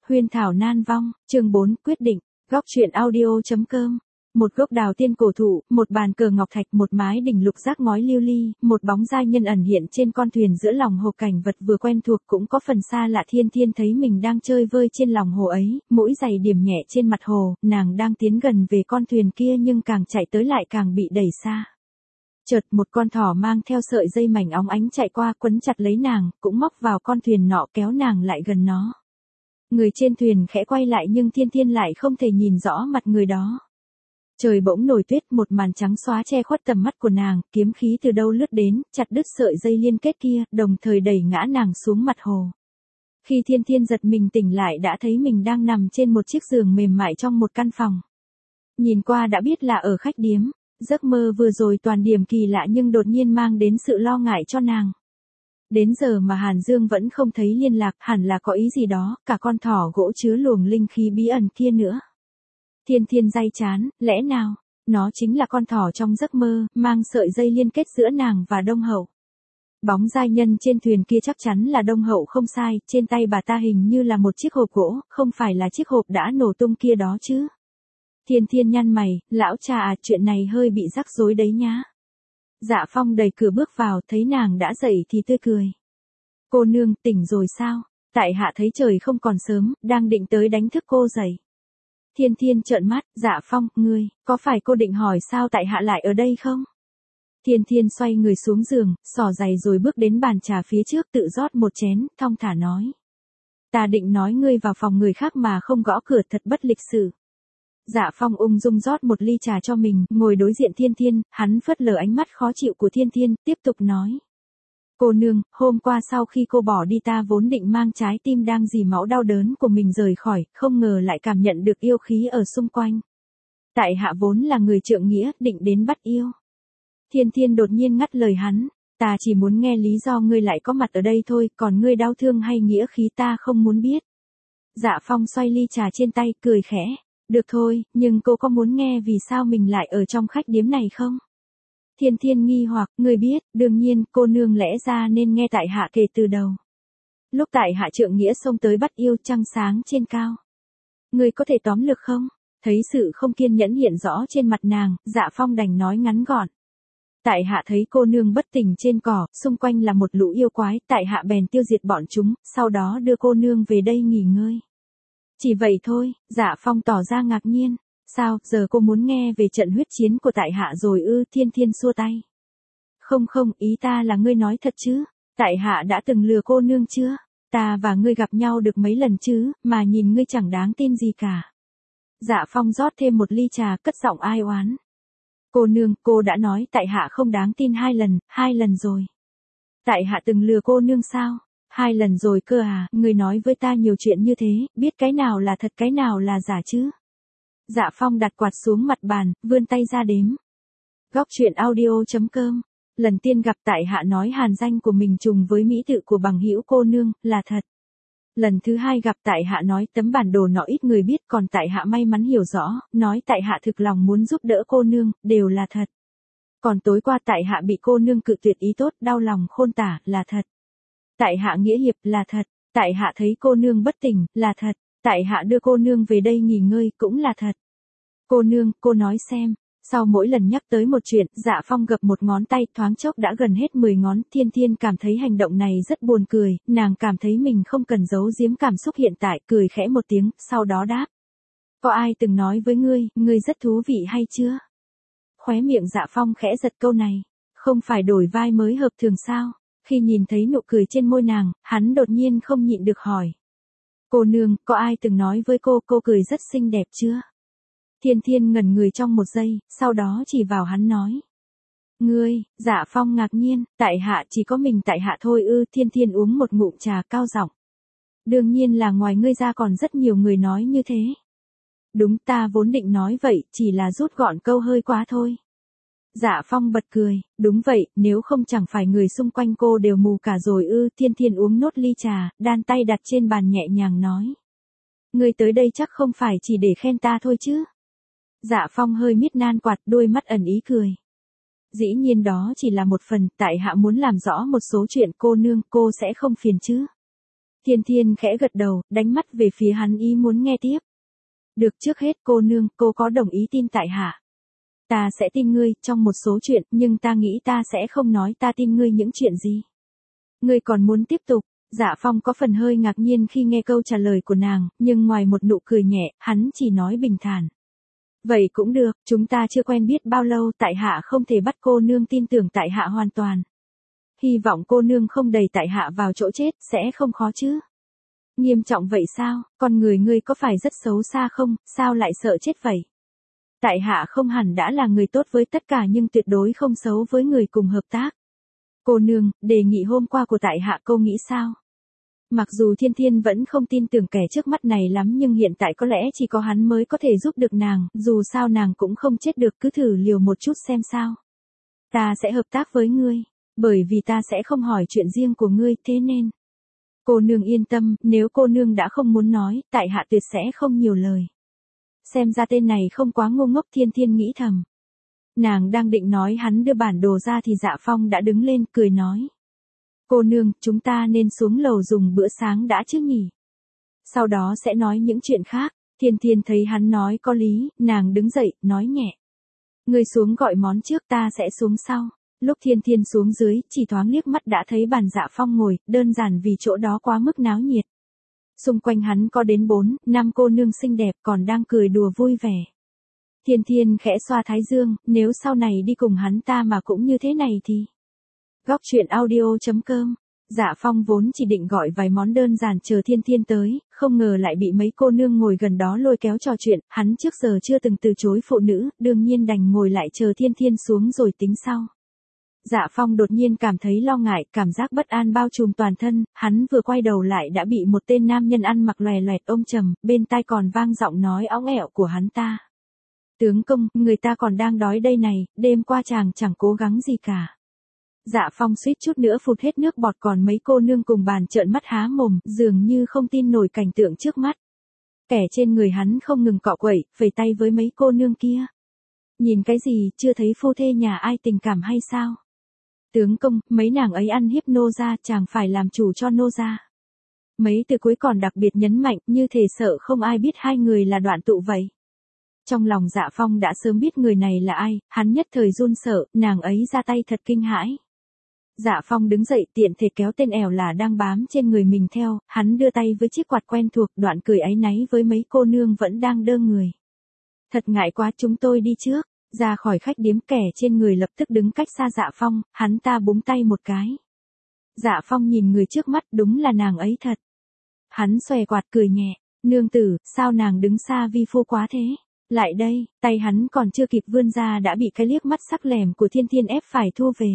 Huyên thảo nan vong, chương 4, quyết định, góc truyện audio.com. Một gốc đào tiên cổ thụ, một bàn cờ ngọc thạch, một mái đỉnh lục giác ngói lưu ly, một bóng giai nhân ẩn hiện trên con thuyền giữa lòng hồ, cảnh vật vừa quen thuộc cũng có phần xa lạ. Thiên Thiên thấy mình đang chơi vơi trên lòng hồ ấy, mũi giày điểm nhẹ trên mặt hồ, nàng đang tiến gần về con thuyền kia nhưng càng chạy tới lại càng bị đẩy xa. Chợt một con thỏ mang theo sợi dây mảnh óng ánh chạy qua, quấn chặt lấy nàng, cũng móc vào con thuyền nọ kéo nàng lại gần nó. Người trên thuyền khẽ quay lại nhưng Thiên Thiên lại không thể nhìn rõ mặt người đó. Trời bỗng nổi tuyết, một màn trắng xóa che khuất tầm mắt của nàng, kiếm khí từ đâu lướt đến, chặt đứt sợi dây liên kết kia, đồng thời đẩy ngã nàng xuống mặt hồ. Khi Thiên Thiên giật mình tỉnh lại đã thấy mình đang nằm trên một chiếc giường mềm mại trong một căn phòng. Nhìn qua đã biết là ở khách điếm, giấc mơ vừa rồi toàn điểm kỳ lạ nhưng đột nhiên mang đến sự lo ngại cho nàng. Đến giờ mà Hàn Dương vẫn không thấy liên lạc, hẳn là có ý gì đó, cả con thỏ gỗ chứa luồng linh khí bí ẩn kia nữa. Thiên Thiên day chán, lẽ nào, nó chính là con thỏ trong giấc mơ, mang sợi dây liên kết giữa nàng và Đông Hậu. Bóng giai nhân trên thuyền kia chắc chắn là Đông Hậu không sai, trên tay bà ta hình như là một chiếc hộp gỗ, không phải là chiếc hộp đã nổ tung kia đó chứ. Thiên Thiên nhăn mày, lão cha à, chuyện này hơi bị rắc rối đấy nhá. Dạ Phong đẩy cửa bước vào, thấy nàng đã dậy thì tươi cười. Cô nương, tỉnh rồi sao? Tại hạ thấy trời không còn sớm, đang định tới đánh thức cô dậy. Thiên Thiên trợn mắt, Dạ Phong, ngươi, có phải cô định hỏi sao tại hạ lại ở đây không? Thiên Thiên xoay người xuống giường, xỏ giày rồi bước đến bàn trà phía trước tự rót một chén, thong thả nói. Ta định nói ngươi vào phòng người khác mà không gõ cửa thật bất lịch sự. Dạ Phong ung dung rót một ly trà cho mình, ngồi đối diện Thiên Thiên, hắn phớt lờ ánh mắt khó chịu của Thiên Thiên, tiếp tục nói. Cô nương, hôm qua sau khi cô bỏ đi ta vốn định mang trái tim đang rỉ máu đau đớn của mình rời khỏi, không ngờ lại cảm nhận được yêu khí ở xung quanh. Tại hạ vốn là người trượng nghĩa, định đến bắt yêu. Thiên Thiên đột nhiên ngắt lời hắn, ta chỉ muốn nghe lý do ngươi lại có mặt ở đây thôi, còn ngươi đau thương hay nghĩa khí ta không muốn biết. Dạ Phong xoay ly trà trên tay, cười khẽ. Được thôi, nhưng cô có muốn nghe vì sao mình lại ở trong khách điếm này không? Thiên Thiên nghi hoặc, ngươi biết, đương nhiên, cô nương lẽ ra nên nghe tại hạ kể từ đầu. Lúc tại hạ trượng nghĩa xông tới bắt yêu, trăng sáng trên cao. Ngươi có thể tóm lược không? Thấy sự không kiên nhẫn hiện rõ trên mặt nàng, Dạ Phong đành nói ngắn gọn. Tại hạ thấy cô nương bất tỉnh trên cỏ, xung quanh là một lũ yêu quái, tại hạ bèn tiêu diệt bọn chúng, sau đó đưa cô nương về đây nghỉ ngơi. Chỉ vậy thôi, Dạ Phong tỏ ra ngạc nhiên. Sao, giờ cô muốn nghe về trận huyết chiến của tại hạ rồi ư? Thiên Thiên xua tay. Không không, ý ta là ngươi nói thật chứ? Tại hạ đã từng lừa cô nương chưa? Ta và ngươi gặp nhau được mấy lần chứ, mà nhìn ngươi chẳng đáng tin gì cả. Dạ Phong rót thêm một ly trà, cất giọng ai oán. Cô nương, cô đã nói tại hạ không đáng tin 2 lần rồi. Tại hạ từng lừa cô nương sao? 2 lần rồi cơ à, ngươi nói với ta nhiều chuyện như thế, biết cái nào là thật cái nào là giả chứ? Dạ Phong đặt quạt xuống mặt bàn, vươn tay ra đếm. Góc truyện audio.com. Lần tiên gặp tại hạ nói hàn danh của mình trùng với mỹ tự của bằng hữu cô nương, là thật. Lần thứ hai gặp tại hạ nói tấm bản đồ nọ ít người biết, còn tại hạ may mắn hiểu rõ, nói tại hạ thực lòng muốn giúp đỡ cô nương, đều là thật. Còn tối qua tại hạ bị cô nương cự tuyệt ý tốt, đau lòng khôn tả, là thật. Tại hạ nghĩa hiệp, là thật. Tại hạ thấy cô nương bất tỉnh, là thật. Tại hạ đưa cô nương về đây nghỉ ngơi, cũng là thật. Cô nương, cô nói xem. Sau mỗi lần nhắc tới một chuyện, Dạ Phong gập một ngón tay, thoáng chốc đã gần hết 10 ngón. Thiên Thiên cảm thấy hành động này rất buồn cười, nàng cảm thấy mình không cần giấu giếm cảm xúc hiện tại, cười khẽ một tiếng, sau đó đáp. Có ai từng nói với ngươi rất thú vị hay chưa? Khóe miệng Dạ Phong khẽ giật câu này, không phải đổi vai mới hợp thường sao? Khi nhìn thấy nụ cười trên môi nàng, hắn đột nhiên không nhịn được hỏi. Cô nương, có ai từng nói với cô cười rất xinh đẹp chưa? Thiên Thiên ngẩn người trong một giây, sau đó chỉ vào hắn nói. Ngươi, Dạ Phong ngạc nhiên, tại hạ chỉ có mình tại hạ thôi ư? Thiên Thiên uống một ngụm trà cao giọng. Đương nhiên là ngoài ngươi ra còn rất nhiều người nói như thế. Đúng, ta vốn định nói vậy, chỉ là rút gọn câu hơi quá thôi. Dạ Phong bật cười, đúng vậy, nếu không chẳng phải người xung quanh cô đều mù cả rồi ư? Thiên Thiên uống nốt ly trà, đan tay đặt trên bàn nhẹ nhàng nói. Ngươi tới đây chắc không phải chỉ để khen ta thôi chứ? Dạ Phong hơi miết nan quạt, đôi mắt ẩn ý cười. Dĩ nhiên đó chỉ là một phần, tại hạ muốn làm rõ một số chuyện cô nương, cô sẽ không phiền chứ? Thiên Thiên khẽ gật đầu, đánh mắt về phía hắn ý muốn nghe tiếp. Được, trước hết cô nương, cô có đồng ý tin tại hạ? Ta sẽ tin ngươi trong một số chuyện, nhưng ta nghĩ ta sẽ không nói ta tin ngươi những chuyện gì. Ngươi còn muốn tiếp tục? Dạ Phong có phần hơi ngạc nhiên khi nghe câu trả lời của nàng, nhưng ngoài một nụ cười nhẹ, hắn chỉ nói bình thản. Vậy cũng được, chúng ta chưa quen biết bao lâu, tại hạ không thể bắt cô nương tin tưởng tại hạ hoàn toàn. Hy vọng cô nương không đẩy tại hạ vào chỗ chết, sẽ không khó chứ. Nghiêm trọng vậy sao, con người ngươi có phải rất xấu xa không, sao lại sợ chết vậy? Tại hạ không hẳn đã là người tốt với tất cả nhưng tuyệt đối không xấu với người cùng hợp tác. Cô nương, đề nghị hôm qua của tại hạ cô nghĩ sao? Mặc dù Thiên Thiên vẫn không tin tưởng kẻ trước mắt này lắm nhưng hiện tại có lẽ chỉ có hắn mới có thể giúp được nàng, dù sao nàng cũng không chết được, cứ thử liều một chút xem sao. Ta sẽ hợp tác với ngươi, bởi vì ta sẽ không hỏi chuyện riêng của ngươi, thế nên. Cô nương yên tâm, nếu cô nương đã không muốn nói, tại hạ tuyệt sẽ không nhiều lời. Xem ra tên này không quá ngu ngốc, Thiên Thiên nghĩ thầm. Nàng đang định nói hắn đưa bản đồ ra thì Dạ Phong đã đứng lên cười nói. Cô nương, chúng ta nên xuống lầu dùng bữa sáng đã chứ nhỉ? Sau đó sẽ nói những chuyện khác. Thiên Thiên thấy hắn nói có lý, nàng đứng dậy, nói nhẹ. Ngươi xuống gọi món trước, ta sẽ xuống sau. Lúc Thiên Thiên xuống dưới, chỉ thoáng liếc mắt đã thấy bàn Dạ Phong ngồi, đơn giản vì chỗ đó quá mức náo nhiệt. Xung quanh hắn có đến 4, 5 cô nương xinh đẹp còn đang cười đùa vui vẻ. Thiên Thiên khẽ xoa thái dương, nếu sau này đi cùng hắn ta mà cũng như thế này thì. Góc truyện audio.com. Dạ Phong vốn chỉ định gọi vài món đơn giản chờ Thiên Thiên tới, không ngờ lại bị mấy cô nương ngồi gần đó lôi kéo trò chuyện, hắn trước giờ chưa từng từ chối phụ nữ, đương nhiên đành ngồi lại chờ Thiên Thiên xuống rồi tính sau. Dạ Phong đột nhiên cảm thấy lo ngại, cảm giác bất an bao trùm toàn thân, hắn vừa quay đầu lại đã bị một tên nam nhân ăn mặc lòe loẹt ôm chầm, bên tai còn vang giọng nói óng ẻo của hắn ta. Tướng công, người ta còn đang đói đây này, đêm qua chàng chẳng cố gắng gì cả. Dạ Phong suýt chút nữa phụt hết nước bọt, còn mấy cô nương cùng bàn trợn mắt há mồm, dường như không tin nổi cảnh tượng trước mắt. Kẻ trên người hắn không ngừng cọ quẩy, phẩy tay với mấy cô nương kia. Nhìn cái gì, chưa thấy phu thê nhà ai tình cảm hay sao? Tướng công, mấy nàng ấy ăn hiếp nô gia, chàng phải làm chủ cho nô gia. Mấy từ cuối còn đặc biệt nhấn mạnh, như thể sợ không ai biết hai người là đoạn tụ vậy. Trong lòng Dạ Phong đã sớm biết người này là ai, hắn nhất thời run sợ, nàng ấy ra tay thật kinh hãi. Dạ Phong đứng dậy tiện thể kéo tên ẻo là đang bám trên người mình theo, hắn đưa tay với chiếc quạt quen thuộc, đoạn cười áy náy với mấy cô nương vẫn đang đơ người. Thật ngại quá, chúng tôi đi trước. Ra khỏi khách điếm, kẻ trên người lập tức đứng cách xa Dạ Phong, hắn ta búng tay một cái. Dạ Phong nhìn người trước mắt, đúng là nàng ấy thật. Hắn xòe quạt cười nhẹ, nương tử, sao nàng đứng xa vi phu quá thế? Lại đây, tay hắn còn chưa kịp vươn ra đã bị cái liếc mắt sắc lẻm của Thiên Thiên ép phải thu về.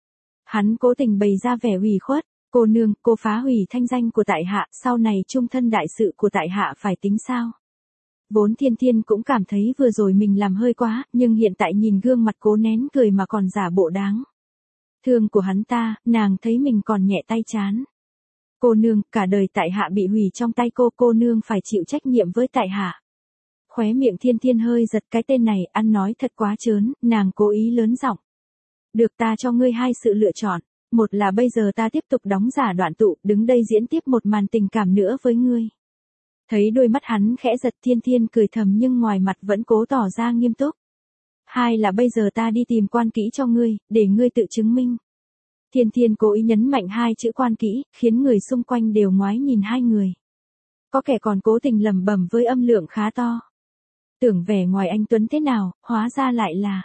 Hắn cố tình bày ra vẻ ủy khuất, cô nương, cô phá hủy thanh danh của tại hạ, sau này trung thân đại sự của tại hạ phải tính sao? Vốn Thiên Thiên cũng cảm thấy vừa rồi mình làm hơi quá, nhưng hiện tại nhìn gương mặt cố nén cười mà còn giả bộ đáng thương của hắn ta, nàng thấy mình còn nhẹ tay chán. Cô nương, cả đời tại hạ bị hủy trong tay cô nương phải chịu trách nhiệm với tại hạ. Khóe miệng Thiên Thiên hơi giật, cái tên này ăn nói thật quá trớn, nàng cố ý lớn giọng. Được, ta cho ngươi hai sự lựa chọn, một là bây giờ ta tiếp tục đóng giả đoạn tụ, đứng đây diễn tiếp một màn tình cảm nữa với ngươi. Thấy đôi mắt hắn khẽ giật, Thiên Thiên cười thầm nhưng ngoài mặt vẫn cố tỏ ra nghiêm túc. Hai là bây giờ ta đi tìm quan kỹ cho ngươi, để ngươi tự chứng minh. Thiên Thiên cố ý nhấn mạnh hai chữ quan kỹ, khiến người xung quanh đều ngoái nhìn hai người. Có kẻ còn cố tình lẩm bẩm với âm lượng khá to. Tưởng vẻ ngoài anh tuấn thế nào, hóa ra lại là.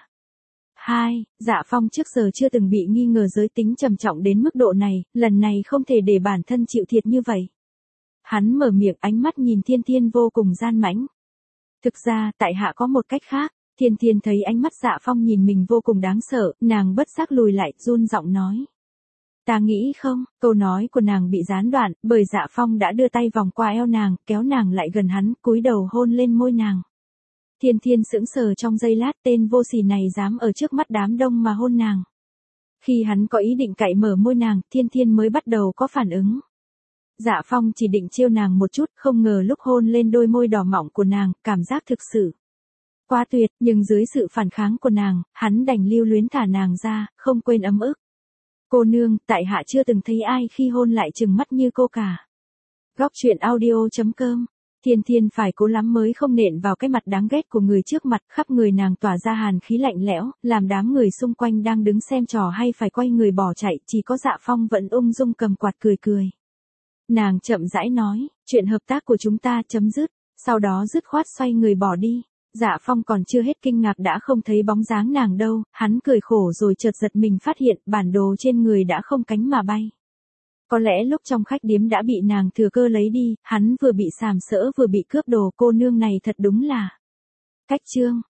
Dạ Phong trước giờ chưa từng bị nghi ngờ giới tính trầm trọng đến mức độ này, lần này không thể để bản thân chịu thiệt như vậy. Hắn mở miệng, ánh mắt nhìn Thiên Thiên vô cùng gian mãnh. Thực ra, tại hạ có một cách khác. Thiên Thiên thấy ánh mắt Dạ Phong nhìn mình vô cùng đáng sợ, nàng bất giác lùi lại, run giọng nói. Ta nghĩ không, câu nói của nàng bị gián đoạn, bởi Dạ Phong đã đưa tay vòng qua eo nàng, kéo nàng lại gần hắn, cúi đầu hôn lên môi nàng. Thiên Thiên sững sờ trong giây lát, tên vô sỉ này dám ở trước mắt đám đông mà hôn nàng. Khi hắn có ý định cạy mở môi nàng, Thiên Thiên mới bắt đầu có phản ứng. Dạ Phong chỉ định trêu nàng một chút, không ngờ lúc hôn lên đôi môi đỏ mọng của nàng, cảm giác thực sự quá tuyệt, nhưng dưới sự phản kháng của nàng, hắn đành lưu luyến thả nàng ra, không quên ấm ức. Cô nương, tại hạ chưa từng thấy ai khi hôn lại trừng mắt như cô cả. Góc truyện audio.com. Thiên Thiên phải cố lắm mới không nện vào cái mặt đáng ghét của người trước mặt, khắp người nàng tỏa ra hàn khí lạnh lẽo, làm đám người xung quanh đang đứng xem trò hay phải quay người bỏ chạy, chỉ có Dạ Phong vẫn ung dung cầm quạt cười cười. Nàng chậm rãi nói, chuyện hợp tác của chúng ta chấm dứt, sau đó dứt khoát xoay người bỏ đi. Dạ Phong còn chưa hết kinh ngạc đã không thấy bóng dáng nàng đâu, hắn cười khổ rồi chợt giật mình phát hiện bản đồ trên người đã không cánh mà bay. Có lẽ lúc trong khách điếm đã bị nàng thừa cơ lấy đi, hắn vừa bị sàm sỡ vừa bị cướp đồ, cô nương này thật đúng là. Cách chương.